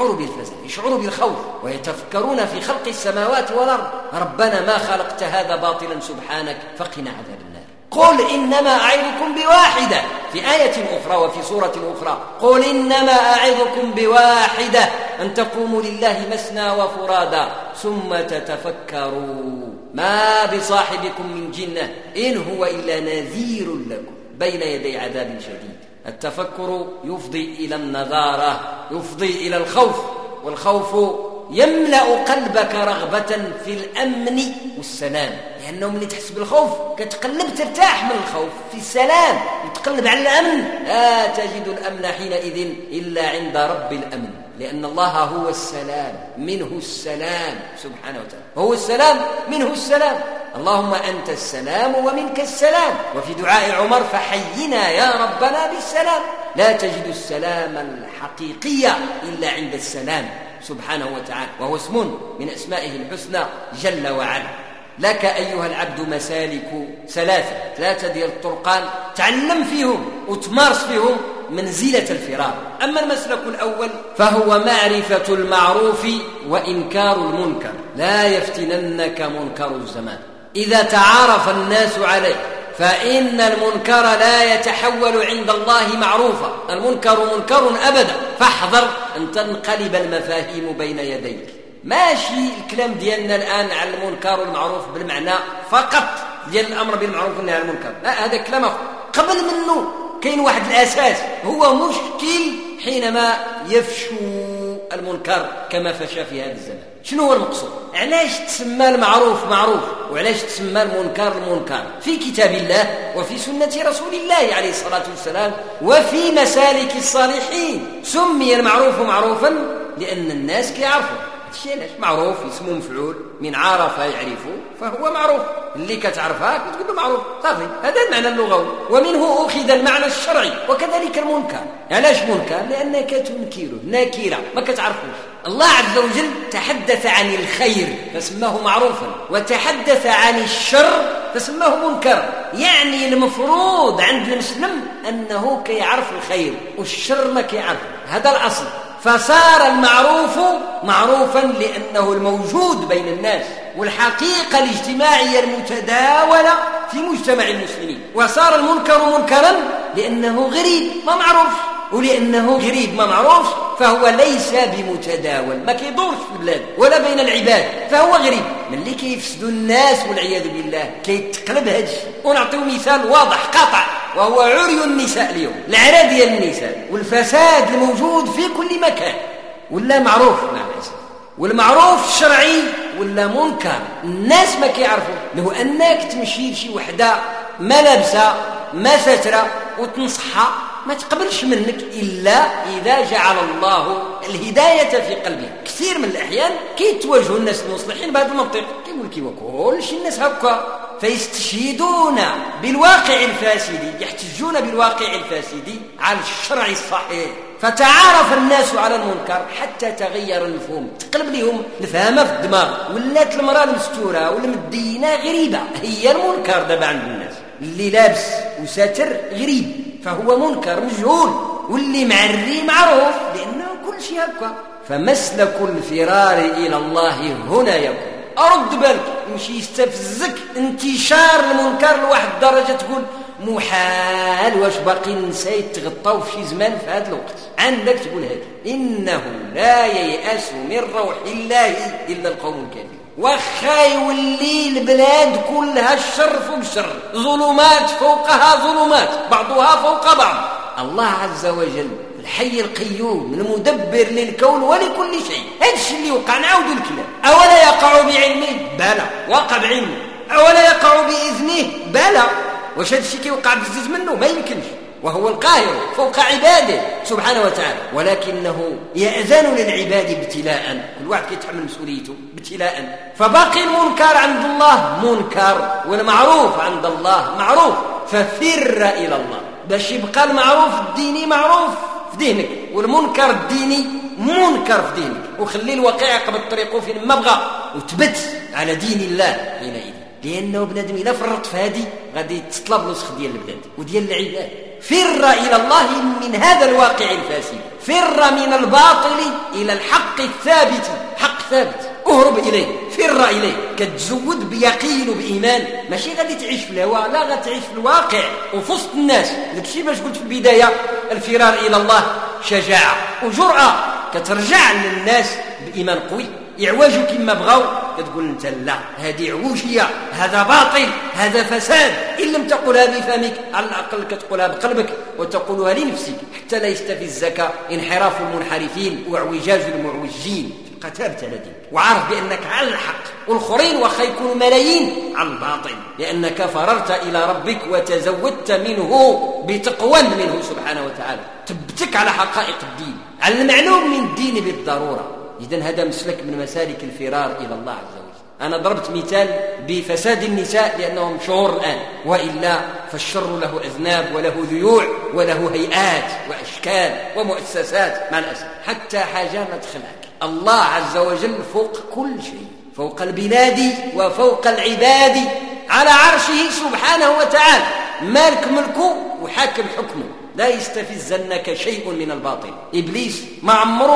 يشعر بالخوف، ويتفكرون في خلق السماوات والأرض. ربنا ما خلقت هذا باطلا سبحانك فقنا عذاب النار. قل إنما أعظكم بواحدة في آية أخرى وفي سورة أخرى، قل إنما أعظكم بواحدة أن تقوموا لله مثنى وفرادا ثم تتفكروا ما بصاحبكم من جنة إن هو إلا نذير لكم بين يدي عذاب شديد. التفكر يفضي إلى النظارة، يفضي إلى الخوف، والخوف يملأ قلبك رغبة في الأمن والسلام، لأنه من تحس بالخوف كتقلب ترتاح من الخوف في السلام وتقلب على الأمن. لا تجد الأمن حينئذ إلا عند رب الأمن، لأن الله هو السلام، منه السلام سبحانه وتعالى، هو السلام منه السلام. اللهم أنت السلام ومنك السلام. وفي دعاء عمر فحينا يا ربنا بالسلام. لا تجد السلام الحقيقي إلا عند السلام سبحانه وتعالى، وهو اسم من أسمائه الحسنى جل وعلا. لك أيها العبد مسالك ثلاثة ديال الطرقان تعلم فيهم وتمارس فيهم منزلة الفرار. أما المسلك الأول فهو معرفة المعروف وإنكار المنكر. لا يفتننك منكر الزمان. إذا تعارف الناس عليه فإن المنكر لا يتحول عند الله معروفا، المنكر منكر أبدا، فاحذر أن تنقلب المفاهيم بين يديك. ماشي الكلام ديالنا الآن على المنكر والمعروف بالمعنى فقط ديال الأمر بالمعروف والنهي عن المنكر، لا، هذا كلام قبل منه كاين واحد الأساس هو مشكل حينما يفشو المنكر كما فشى في هذا الزمان. شنو هو المقصود؟ علاش تسمى المعروف معروف وعلاش تسمى المنكر المنكر في كتاب الله وفي سنة رسول الله عليه الصلاة والسلام وفي مسالك الصالحين؟ سمي المعروف معروفا لأن الناس كيعرفوا الشيء. علاش معروف اسمه مفعول، من عرف يعرفه فهو معروف، اللي كتعرفها كتقول له معروف صافي، هذا المعنى اللغوي، ومنه أخذ المعنى الشرعي. وكذلك المنكر. علاش منكر؟ لأنك تنكره نكيرة ما كتعرفوش. الله عز وجل تحدث عن الخير فسماه معروفا، وتحدث عن الشر فسماه منكر. يعني المفروض عند المسلم أنه كيعرف الخير والشر ما كيعرف، هذا الأصل. فصار المعروف معروفا لأنه الموجود بين الناس والحقيقة الاجتماعية المتداولة في مجتمع المسلمين. وصار المنكر منكرا لأنه غريب ما معروف، ولأنه غريب ما معروف فهو ليس بمتداول، ما كيدورش في البلاد ولا بين العباد، فهو غريب. من اللي كيفسدوا الناس والعياذ بالله كيتقلب هذا الشيء. ونعطيو مثال واضح قاطع وهو عري النساء اليوم، العرى ديال النساء والفساد الموجود في كل مكان، ولا معروف مع الأسف، والمعروف الشرعي ولا منكر. الناس ما كيعرفوا. لو أنك تمشي لشي وحدة ما لابسة ما سترة وتنصحها ما تقبلش منك إلا إذا جعل الله الهداية في قلبها. كثير من الأحيان كيتواجهوا الناس المصلحين بهذا المنطق، كيقول كي وكلش الناس هكا، فيستشهدون بالواقع الفاسد، يحتجون بالواقع الفاسد على الشرع الصحيح. فتعارف الناس على المنكر حتى تغير المفهوم، تقلب لهم الفهمة في الدماغ، ولات المرأة المستورة والمدينة غريبة هي المنكر دابا عند الناس. اللي لابس وساتر غريب فهو منكر مجهول، واللي معري معروف لأنه كل شيء هكا. فمسلك الفرار إلى الله هنا يكون. أرد بالك يمشي يستفزك انتشار المنكر لواحد الدرجة تقول محال، واش باقي نسيت تغطاو في شي زمان في هذا الوقت؟ عندك تقول هذا إنه لا ييأس من روح الله إلا القوم الكافرون. وخا يولي البلاد كلها الشر فوق الشر، ظلمات فوقها ظلمات، بعضها فوق بعض. الله عز وجل الحي القيوم المدبر للكون ولكل شيء. هذا الشيء اللي وقع نعاودوا الكلام. أولا يقع بعلمه؟ بلى وقع بعلمه. أولا يقع بإذنه؟ بلى. واش هذا الشيء كيوقع بزز منه؟ ما يمكنش، وهو القاهر فوق عباده سبحانه وتعالى، ولكنه يأذن للعباد ابتلاء، كل واحد كيتحمل مسؤوليته ابتلاء. فباقي المنكر عند الله منكر والمعروف عند الله معروف، ففر إلى الله باش يبقى المعروف الديني معروف في ذهنك والمنكر الديني منكر في ذهنك، وخلي الواقع يقبض طريقه فين ما بغى وتبت على دين الله حينئذ. لأنه بنادم إلا فرط في هذه غادي تطلب نسخ ديال البلاد وديال العباد. فر إلى الله من هذا الواقع الفاسد، فر من الباطل إلى الحق الثابت، حق ثابت اهرب إليه، فر إليه، كتزود بيقين وبإيمان، ماشي غادي تعيش في الهواء، لا غادي تعيش في الواقع وفي وسط الناس. داك الشيء باش قلت في البداية الفرار إلى الله شجاعة وجرأة، كترجع للناس بإيمان قوي، يعواجوا كما بغاو كتقول أنت لا، هذه عوجية، هذا باطل، هذا فساد. إن لم تقولها بفمك على الأقل كتقولها بقلبك وتقولها لنفسك، حتى لا يستفزك انحراف المنحرفين واعوجاج المعوجين. تبقى ثابت على دينك وعارف بأنك على الحق، والآخرين وخا يكونوا ملايين على الباطل، لأنك فررت إلى ربك وتزودت منه بتقوى منه سبحانه وتعالى، تبتك على حقائق الدين، على المعلوم من الدين بالضرورة. إذن هذا مسلك من مسالك الفرار إلى الله عز وجل. أنا ضربت مثال بفساد النساء لأنهم شهور الآن، وإلا فالشر له أذناب وله ذيوع وله هيئات وأشكال ومؤسسات مع الأسف. حتى حاجة ما تخلعك، الله عز وجل فوق كل شيء، فوق البلاد وفوق العباد، على عرشه سبحانه وتعالى، مالك ملكه وحاكم حكمه، لا يستفزنك شيء من الباطل. إبليس ما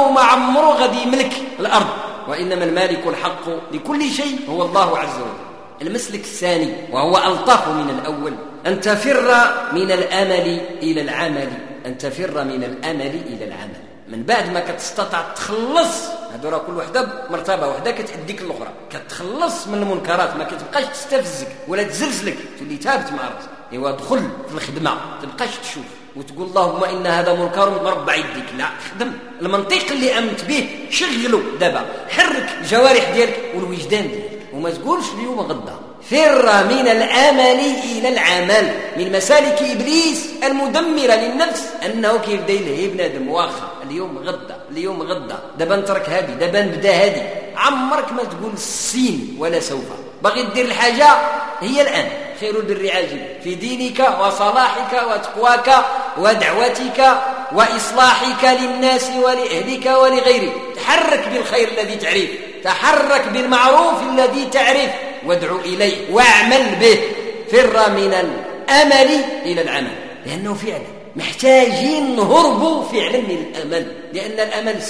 عمره غادي يملك الأرض، وإنما المالك الحق لكل شيء هو الله عز وجل. المسلك الثاني وهو ألطف من الأول، أن تفر من الأمل إلى العمل، أن تفر من الأمل إلى العمل. من بعد ما كتستطع تخلص، هذو راه كل وحده مرتبه وحده كتأديك الاخرى، كتخلص من المنكرات، ما كتبقاش تستفزك ولا تزلزلك، تولي ثابت مع راسك. ايوا دخل في الخدمه، ما تبقاش تشوف وتقول اللهم ان هذا منكر مربع يديك، لا، خدم المنطق اللي امنت به، شغله دابا، حرك الجوارح ديالك والوجدان ديالك، وما تقولش اليوم غدا. فر من الامل الى العمل. من مسالك ابليس المدمره للنفس انه كيبدا يلهي بنادم، واخا اليوم غدا، دابا نترك هذه، دابا نبدا هذه. عمرك ما تقول السين ولا سوف. باغي دير الحاجه هي الان، خير البر عاجل في دينك وصلاحك وتقواك ودعوتك وإصلاحك للناس ولأهلك ولغيرك. تحرك بالخير الذي تعرف، تحرك بالمعروف الذي تعرف، وادعو إليه واعمل به. فر من الأمل إلى العمل، لأنه فعلا محتاجين نهربوا فعلا من الأمل، لأن الأمل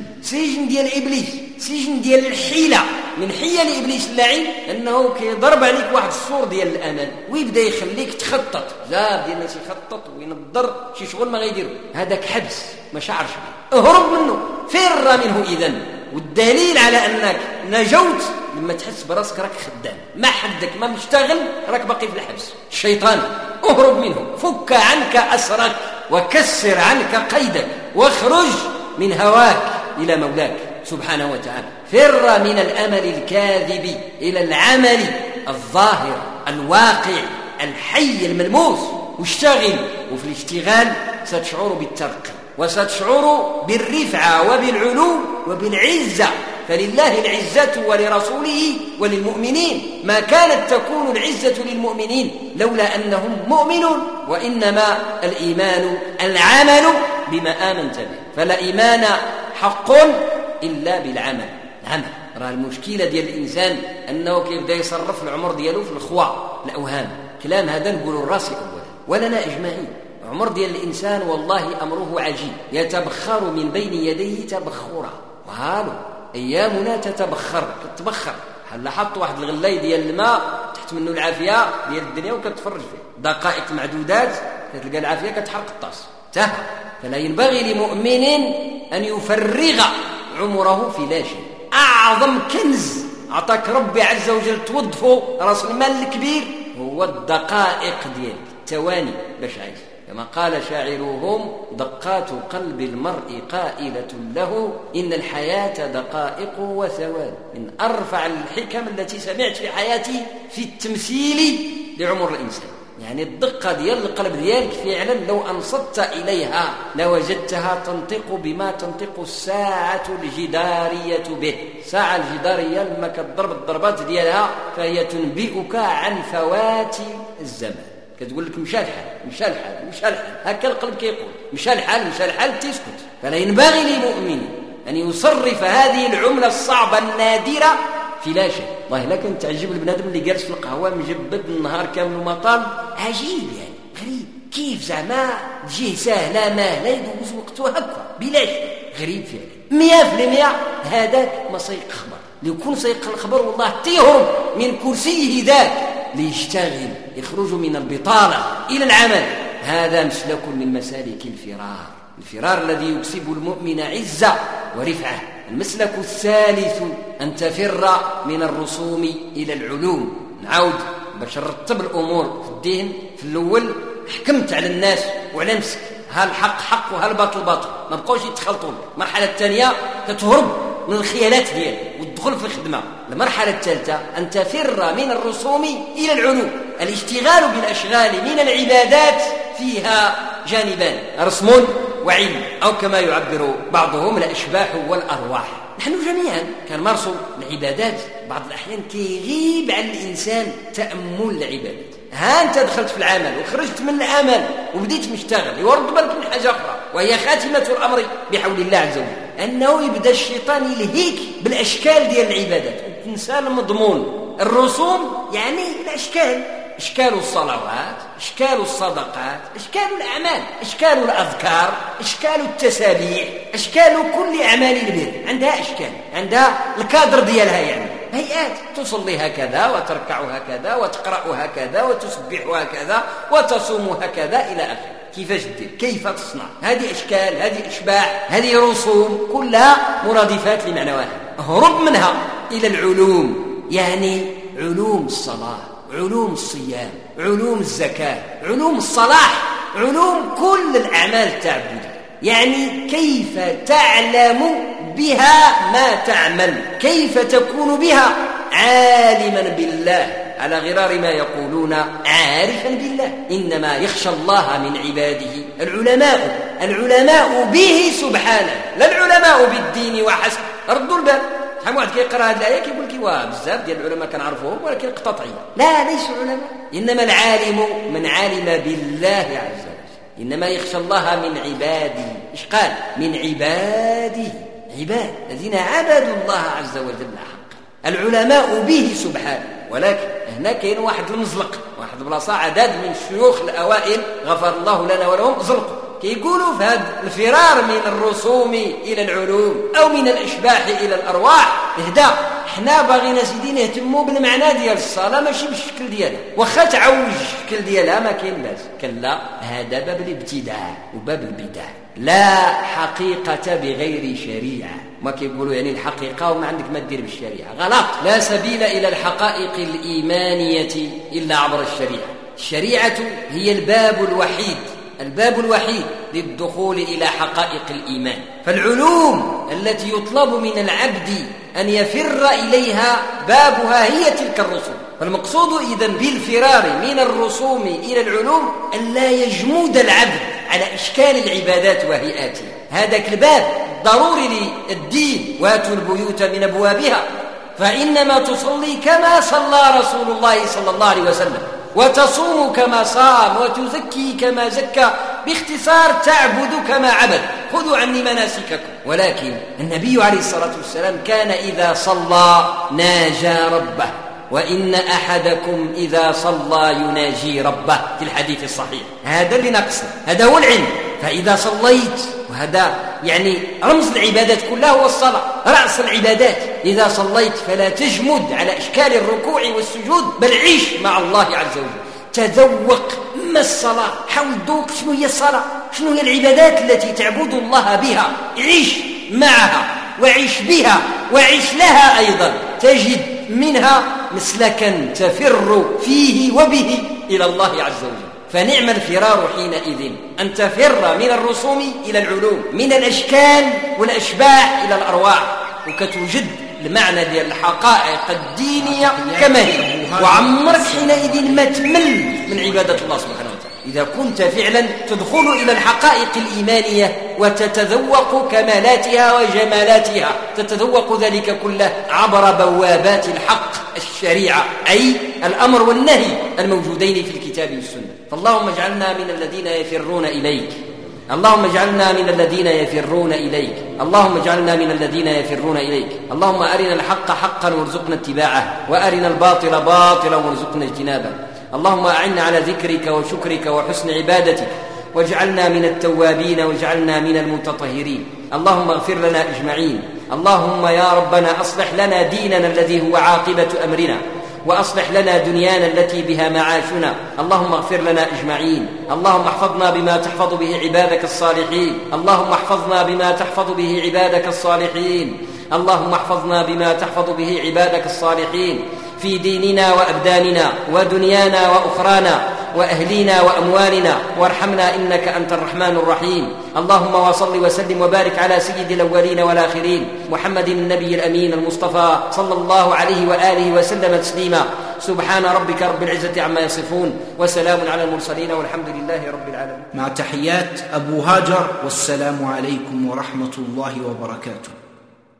سجن ديال إبليس، سجن ديال الحيلة، من حيل إبليس اللعين أنه كيضرب عليك واحد الصور ديال الأمل، ويبدأ يخليك تخطط. بزاف ديال الناس يخطط وينظر شي شغل ما غيديرو، هذاك حبس ما شعرش به، اهرب منه، فر منه. إذن والدليل على أنك نجوت لما تحس براسك راك خدام، ما حدك ما مشتغل، راك باقي في الحبس. الشيطان اهرب منه، فك عنك أسرك وكسر عنك قيدك، واخرج من هواك إلى مولاك سبحانه وتعالى. فر من الأمل الكاذب إلى العمل الظاهر الواقع الحي الملموس، واشتغل. وفي الاشتغال ستشعر بالترقي، وستشعر بالرفعة وبالعلو وبالعزة. فلله العزة ولرسوله وللمؤمنين، ما كانت تكون العزة للمؤمنين لولا أنهم مؤمنون، وإنما الإيمان العمل بما آمنت به. فلا إيمان حق إلا بالعمل. راه المشكلة ديال الإنسان أنه كيبدا يصرف العمر ديالو في الخواء الأوهام. كلام هذا نقول الراس أولا ولنا أجمعين. عمر ديال الإنسان والله أمره عجيب، يتبخر من بين يديه تبخرا. وهالو أيامنا تتبخر، كتبخر. هل لاحظت واحد الغلاي ديال الماء تحت منه العافية ديال الدنيا وكتفرج فيه دقائق معدودات كتلقى العافية كتحرق الطاس تهى. فلا ينبغي لمؤمن أن يفرغ عمره في لا شيء. أعظم كنز أعطاك ربي عز وجل توظفه رأس المال الكبير هو الدقائق ديالك، التواني باش عايش. كما قال شاعرهم: دقات قلب المرء قائلة له إن الحياة دقائق وثوان. من أرفع الحكم التي سمعت في حياتي في التمثيل لعمر الإنسان. يعني الدقة ديال القلب ديالك فعلا لو أنصت إليها لوجدتها تنطق بما تنطق الساعة الجدارية به. الساعة الجدارية لما كتضرب الضربات ديالها فهي تنبئك عن فوات الزمن، كتقول لك مشى الحال هكا القلب كيقول مشى الحال تسكت. فلا ينبغي لمؤمن أن يصرف هذه العملة الصعبة النادرة في لا شيء. والله لا كنت تعجب البنادم اللي جالس في القهوة مجبد النهار كامل وما طال، عجيب يعني غريب كيف زعما تجيه سهلة ما لا يدوز وقته هكا بلا شيء، غريب فعلا 100%. هذاك ما سيق خبر، لو كون سيق الخبر والله تيهرب من كرسيه ذاك ليشتغل، يخرج من البطالة إلى العمل. هذا مسلك من مسالك الفرار الذي يكسب المؤمن عزة ورفعة المسلك الثالث أن تفر من الرسوم إلى العلوم. نعود باش نرتب الأمور في الدين. في الأول حكمت على الناس وعلى نفسك، ها الحق حق وها الباطل باطل، ما بقوش يتخلطون. المرحلة الثانية تتهرب من الخيالات ديالك وتدخل في الخدمة. المرحلة الثالثة أن تفر من الرسوم إلى العلوم. الاشتغال بالأشغال من العبادات فيها جانبان، رسم وعلم، أو كما يعبر بعضهم الأشباح والأرواح. نحن جميعا كنمارسوا العبادات، بعض الأحيان كيغيب عن الإنسان تأمل العبادات. ها أنت دخلت في العمل وخرجت من العمل وبديت مشتغل، يورد بالك من حاجة أخرى وهي خاتمة الأمر بحول الله عز وجل، أنه يبدأ الشيطان يلهيك بالأشكال ديال العبادات وتنسى المضمون. الرسوم يعني الأشكال، إشكال الصلوات، إشكال الصدقات، إشكال الأعمال، إشكال الأذكار، إشكال التسابيح، إشكال كل أعمال البر عندها إشكال، عندها الكادر ديالها، يعني هيئات. تصلي هكذا وتركع هكذا وتقرأ هكذا وتسبح هكذا وتصوم هكذا إلى آخره. كيفاش دير؟ كيف تصنع؟ هذه أشكال، هذه إشباح، هذه رسوم، كلها مرادفات لمعنى واحد. هرب منها إلى العلوم، يعني علوم الصلاة، علوم الصيام، علوم الزكاة، علوم الصلاح، علوم كل الأعمال التعبدية. يعني كيف تعلم بها ما تعمل، كيف تكون بها عالما بالله على غرار ما يقولون عارفا بالله. إنما يخشى الله من عباده العلماء، العلماء به سبحانه، لا العلماء بالدين وحسب. ردوا البال، شحال واحد كيقرا هذه الايه كيقول لك واه بزاف ديال العلماء كنعرفوهم ولكن قطاطعين. لا، ليسوا علماء، انما العالم من علم بالله عز وجل. انما يخشى الله من عباده. ايش قال؟ من عباده، عباد الذين عبدوا الله عز وجل حقا. العلماء به سبحانه. ولكن هنا كاين واحد المزلق، واحد البلاصه عدد من الشيوخ الاوائل غفر الله لنا ولهم زلقوا، كيقولوا في هذا الفرار من الرسوم إلى العلوم أو من الإشباح إلى الأرواح، إهدا حنا باغينا سيدي نهتموا بالمعنى ديال الصلاة ماشي بالشكل ديالها، واخا تعوج الشكل ديالها ما كاين باس. كلا، هذا باب الابتداع وباب البدع. لا حقيقة بغير شريعة، ما كيقولوا يعني الحقيقة وما عندك ما دير بالشريعة، غلط. لا سبيل إلى الحقائق الإيمانية إلا عبر الشريعة. الشريعة هي الباب الوحيد، الباب الوحيد للدخول إلى حقائق الإيمان. فالعلوم التي يطلب من العبد أن يفر إليها بابها هي تلك الرسوم. فالمقصود إذن بالفرار من الرسوم إلى العلوم أن لا يجمود العبد على إشكال العبادات وهيئاتها. هذاك الباب ضروري للدين، واتوا البيوت من أبوابها، فإنما تصلي كما صلى رسول الله صلى الله عليه وسلم، وتصوم كما صام، وتزكي كما زكى، باختصار تعبد كما عبد. خذوا عني مناسككم. ولكن النبي عليه الصلاة والسلام كان إذا صلى ناجى ربه، وإن أحدكم إذا صلى يناجي ربه في الحديث الصحيح. هذا اللي نقص، هذا هو العلم. فإذا صليت، وهذا يعني رمز العبادات كلها هو الصلاة، رأس العبادات. إذا صليت فلا تجمد على إشكال الركوع والسجود، بل عيش مع الله عز وجل. تذوق ما الصلاة، حاول تذوق شنو هي الصلاة، شنو هي العبادات التي تعبد الله بها. عيش معها وعيش بها وعيش لها أيضا، تجد منها مسلكا تفر فيه وبه إلى الله عز وجل. فنعم الفرار حينئذ أن تفر من الرسوم إلى العلوم، من الأشكال والأشباح إلى الأرواح، وكتوجد المعنى ديال الحقائق الدينية كما هي، وعمرك حينئذ ما تمل من عبادة الله سبحانه وتعالى. إذا كنت فعلا تدخل إلى الحقائق الإيمانية وتتذوق كمالاتها وجمالاتها، تتذوق ذلك كله عبر بوابات الحق الشريعة، أي الأمر والنهي الموجودين في الكتاب والسنة. فاللهم اجعلنا من الذين يفرون إليك، اللهم اجعلنا من الذين يفرون إليك، اللهم اجعلنا من الذين يفرون إليك. اللهم أرنا الحق حقا وارزقنا اتباعه، وأرنا الباطل باطلا وارزقنا اجتنابه. اللهم أعنا على ذكرك وشكرك وحسن عبادتك، واجعلنا من التوابين واجعلنا من المتطهرين. اللهم اغفر لنا أجمعين. اللهم يا ربنا أصلح لنا ديننا الذي هو عاقبة أمرنا، وأصلح لنا دنيانا التي بها معاشنا. اللهم اغفر لنا أجمعين. اللهم احفظنا بما تحفظ به عبادك الصالحين، اللهم احفظنا بما تحفظ به عبادك الصالحين. اللهم احفظنا بما تحفظ به عبادك الصالحين في ديننا وأبداننا ودنيانا وأخرانا وأهلينا وأموالنا، وارحمنا إنك أنت الرحمن الرحيم. اللهم وصل وسلم وبارك على سيد الأولين والآخرين محمد النبي الأمين المصطفى صلى الله عليه وآله وسلم تسليما. سبحان ربك رب العزة عما يصفون، وسلام على المرسلين، والحمد لله رب العالمين. مع تحيات أبو هاجر، والسلام عليكم ورحمة الله وبركاته.